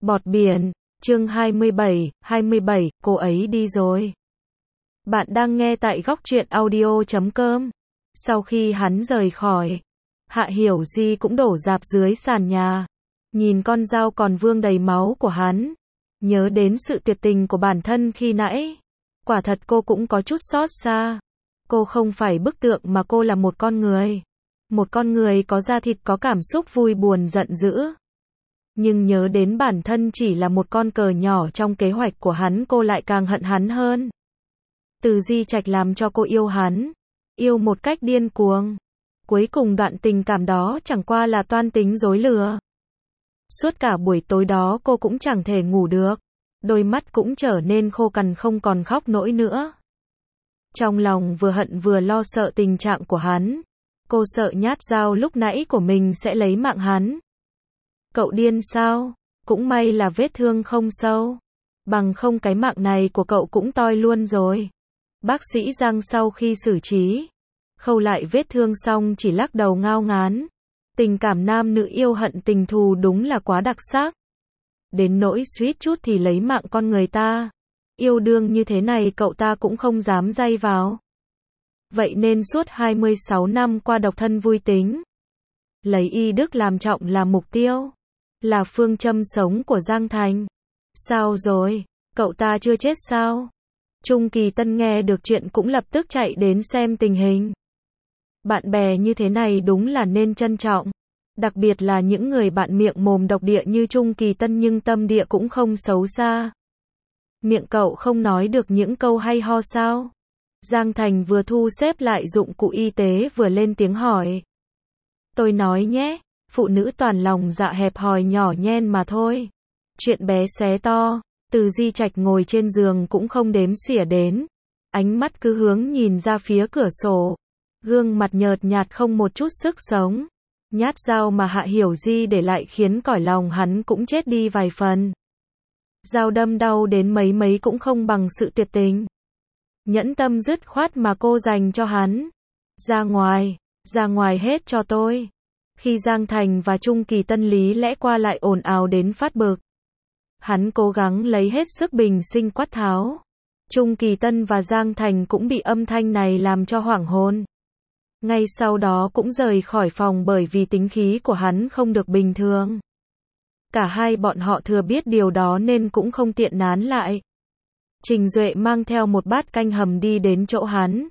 Bọt biển, chương 27, cô ấy đi rồi. Bạn đang nghe tại góc truyện audio.com. Sau khi hắn rời khỏi, Hạ Hiểu Di cũng đổ rạp dưới sàn nhà. Nhìn con dao còn vương đầy máu của hắn. Nhớ đến sự tuyệt tình của bản thân khi nãy. Quả thật cô cũng có chút xót xa. Cô không phải bức tượng mà cô là một con người. Một con người có da thịt, có cảm xúc vui buồn giận dữ. Nhưng nhớ đến bản thân chỉ là một con cờ nhỏ trong kế hoạch của hắn, cô lại càng hận hắn hơn. Từ Di Trạch làm cho cô yêu hắn, yêu một cách điên cuồng. Cuối cùng đoạn tình cảm đó chẳng qua là toan tính dối lừa. Suốt cả buổi tối đó cô cũng chẳng thể ngủ được, đôi mắt cũng trở nên khô cằn, không còn khóc nổi nữa. Trong lòng vừa hận vừa lo sợ tình trạng của hắn. Cô sợ nhát dao lúc nãy của mình sẽ lấy mạng hắn. Cậu điên sao? Cũng may là vết thương không sâu. Bằng không cái mạng này của cậu cũng toi luôn rồi. Bác sĩ Giang sau khi xử trí, khâu lại vết thương xong chỉ lắc đầu ngao ngán. Tình cảm nam nữ yêu hận tình thù đúng là quá đặc sắc. Đến nỗi suýt chút thì lấy mạng con người ta. Yêu đương như thế này cậu ta cũng không dám day vào. Vậy nên suốt 26 năm qua độc thân vui tính. Lấy y đức làm trọng là mục tiêu. Là phương châm sống của Giang Thành. Sao rồi? Cậu ta chưa chết sao? Trung Kỳ Tân nghe được chuyện cũng lập tức chạy đến xem tình hình. Bạn bè như thế này đúng là nên trân trọng. Đặc biệt là những người bạn miệng mồm độc địa như Trung Kỳ Tân, nhưng tâm địa cũng không xấu xa. Miệng cậu không nói được những câu hay ho sao? Giang Thành vừa thu xếp lại dụng cụ y tế vừa lên tiếng hỏi. Tôi nói nhé, phụ nữ toàn lòng dạ hẹp hòi nhỏ nhen mà thôi. Chuyện bé xé to. Từ Di Trạch ngồi trên giường cũng không đếm xỉa đến. Ánh mắt cứ hướng nhìn ra phía cửa sổ. Gương mặt nhợt nhạt không một chút sức sống. Nhát dao mà Hạ Hiểu Di để lại khiến cõi lòng hắn cũng chết đi vài phần. Dao đâm đau đến mấy cũng không bằng sự tuyệt tình, nhẫn tâm dứt khoát mà cô dành cho hắn. Ra ngoài hết cho tôi. Khi Giang Thành và Trung Kỳ Tân lý lẽ qua lại ồn ào đến phát bực, hắn cố gắng lấy hết sức bình sinh quát tháo. Trung Kỳ Tân và Giang Thành cũng bị âm thanh này làm cho hoảng hồn. Ngay sau đó cũng rời khỏi phòng bởi vì tính khí của hắn không được bình thường. Cả hai bọn họ thừa biết điều đó nên cũng không tiện nán lại. Trình Duệ mang theo một bát canh hầm đi đến chỗ hắn.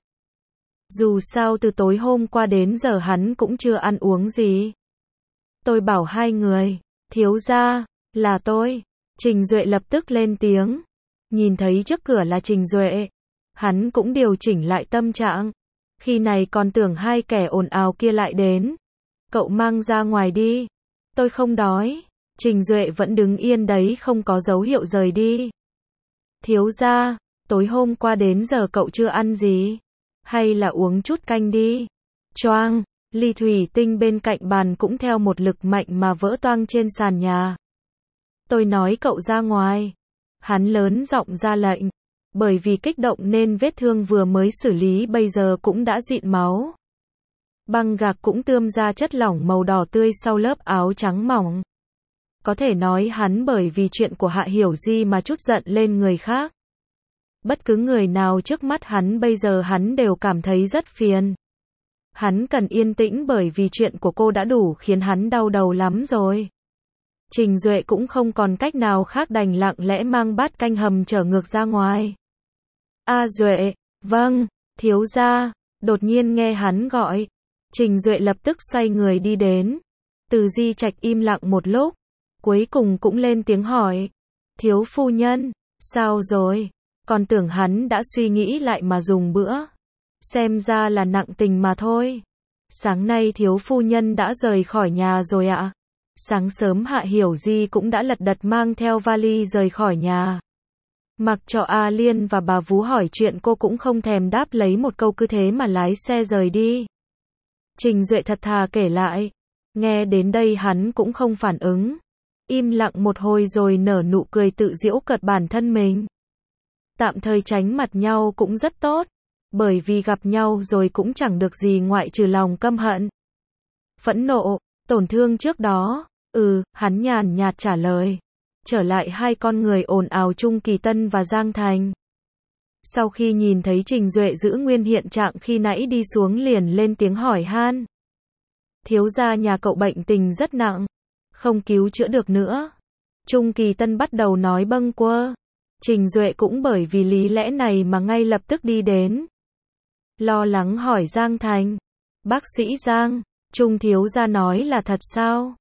Dù sao từ tối hôm qua đến giờ hắn cũng chưa ăn uống gì. Tôi bảo hai người, thiếu gia, là tôi. Trình Duệ lập tức lên tiếng. Nhìn thấy trước cửa là Trình Duệ, hắn cũng điều chỉnh lại tâm trạng. Khi này còn tưởng hai kẻ ồn ào kia lại đến. Cậu mang ra ngoài đi. Tôi không đói. Trình Duệ vẫn đứng yên đấy, không có dấu hiệu rời đi. Thiếu gia, tối hôm qua đến giờ cậu chưa ăn gì? Hay là uống chút canh đi? Choang, ly thủy tinh bên cạnh bàn cũng theo một lực mạnh mà vỡ toang trên sàn nhà. Tôi nói cậu ra ngoài. Hắn lớn giọng ra lệnh. Bởi vì kích động nên vết thương vừa mới xử lý bây giờ cũng đã dịn máu. Băng gạc cũng tươm ra chất lỏng màu đỏ tươi sau lớp áo trắng mỏng. Có thể nói hắn bởi vì chuyện của Hạ Hiểu Di mà chút giận lên người khác. Bất cứ người nào trước mắt hắn bây giờ hắn đều cảm thấy rất phiền. Hắn cần yên tĩnh bởi vì chuyện của cô đã đủ khiến hắn đau đầu lắm rồi. Trình Duệ cũng không còn cách nào khác đành lặng lẽ mang bát canh hầm trở ngược ra ngoài. A Duệ, vâng, thiếu gia. Đột nhiên nghe hắn gọi. Trình Duệ lập tức xoay người đi đến. Từ Di Trạch im lặng một lúc. Cuối cùng cũng lên tiếng hỏi. Thiếu phu nhân, sao rồi? Còn tưởng hắn đã suy nghĩ lại mà dùng bữa. Xem ra là nặng tình mà thôi. Sáng nay thiếu phu nhân đã rời khỏi nhà rồi ạ. Sáng sớm Hạ Hiểu Di cũng đã lật đật mang theo vali rời khỏi nhà. Mặc cho A Liên và bà Vú hỏi chuyện cô cũng không thèm đáp, lấy một câu cứ thế mà lái xe rời đi. Trình Duệ thật thà kể lại. Nghe đến đây hắn cũng không phản ứng. Im lặng một hồi rồi nở nụ cười tự giễu cợt bản thân mình. Tạm thời tránh mặt nhau cũng rất tốt. Bởi vì gặp nhau rồi cũng chẳng được gì ngoại trừ lòng căm hận, phẫn nộ, tổn thương trước đó. Hắn nhàn nhạt trả lời. trở lại hai con người ồn ào Trung Kỳ Tân và Giang Thành. Sau khi nhìn thấy Trình Duệ giữ nguyên hiện trạng khi nãy đi xuống liền lên tiếng hỏi han. Thiếu gia nhà cậu bệnh tình rất nặng, không cứu chữa được nữa. Trung Kỳ Tân bắt đầu nói bâng quơ. Trình Duệ cũng bởi vì lý lẽ này mà ngay lập tức đi đến. Lo lắng hỏi Giang Thành. Bác sĩ Giang, Trung thiếu gia nói là thật sao?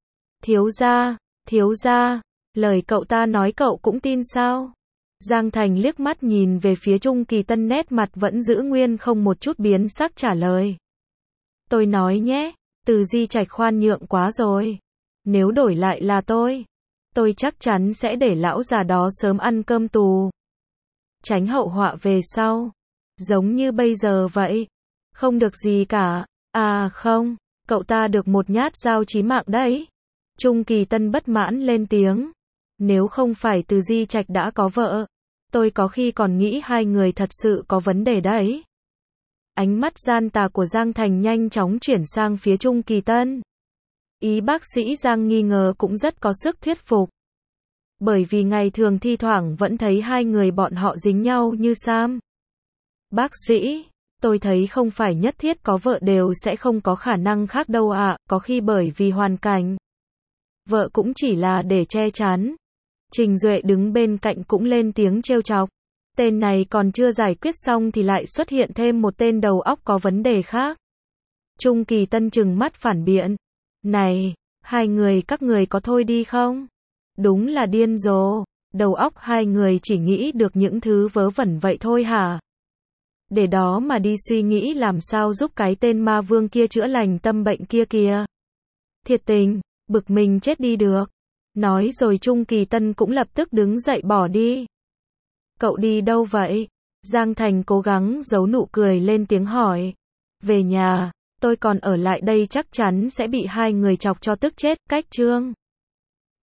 Thiếu gia, lời cậu ta nói cậu cũng tin sao? Giang Thành liếc mắt nhìn về phía Trung Kỳ Tân, nét mặt vẫn giữ nguyên không một chút biến sắc trả lời. Tôi nói nhé, Từ Di Trạch khoan nhượng quá rồi. Nếu đổi lại là tôi chắc chắn sẽ để lão già đó sớm ăn cơm tù. Tránh hậu họa về sau. Giống như bây giờ vậy. Không được gì cả. À không, cậu ta được một nhát dao chí mạng đấy. Trung Kỳ Tân bất mãn lên tiếng. Nếu không phải Từ Di Trạch đã có vợ, tôi có khi còn nghĩ hai người thật sự có vấn đề đấy. Ánh mắt gian tà của Giang Thành nhanh chóng chuyển sang phía Trung Kỳ Tân. Ý bác sĩ Giang nghi ngờ cũng rất có sức thuyết phục. Bởi vì ngày thường thi thoảng vẫn thấy hai người bọn họ dính nhau như Sam. Bác sĩ, tôi thấy không phải nhất thiết có vợ đều sẽ không có khả năng khác đâu ạ, có khi bởi vì hoàn cảnh. Vợ cũng chỉ là để che chắn. Trình Duệ đứng bên cạnh cũng lên tiếng trêu chọc. Tên này còn chưa giải quyết xong thì lại xuất hiện thêm một tên đầu óc có vấn đề khác. Trung Kỳ Tân trừng mắt phản biện. Này, các người có thôi đi không? Đúng là điên rồ, đầu óc hai người chỉ nghĩ được những thứ vớ vẩn vậy thôi hả? Để đó mà đi suy nghĩ làm sao giúp cái tên ma vương kia chữa lành tâm bệnh kia kìa. Thiệt tình, bực mình chết đi được. Nói rồi Trung Kỳ Tân cũng lập tức đứng dậy bỏ đi. Cậu đi đâu vậy? Giang Thành cố gắng giấu nụ cười lên tiếng hỏi. Về nhà, tôi còn ở lại đây chắc chắn sẽ bị hai người chọc cho tức chết. Cách chương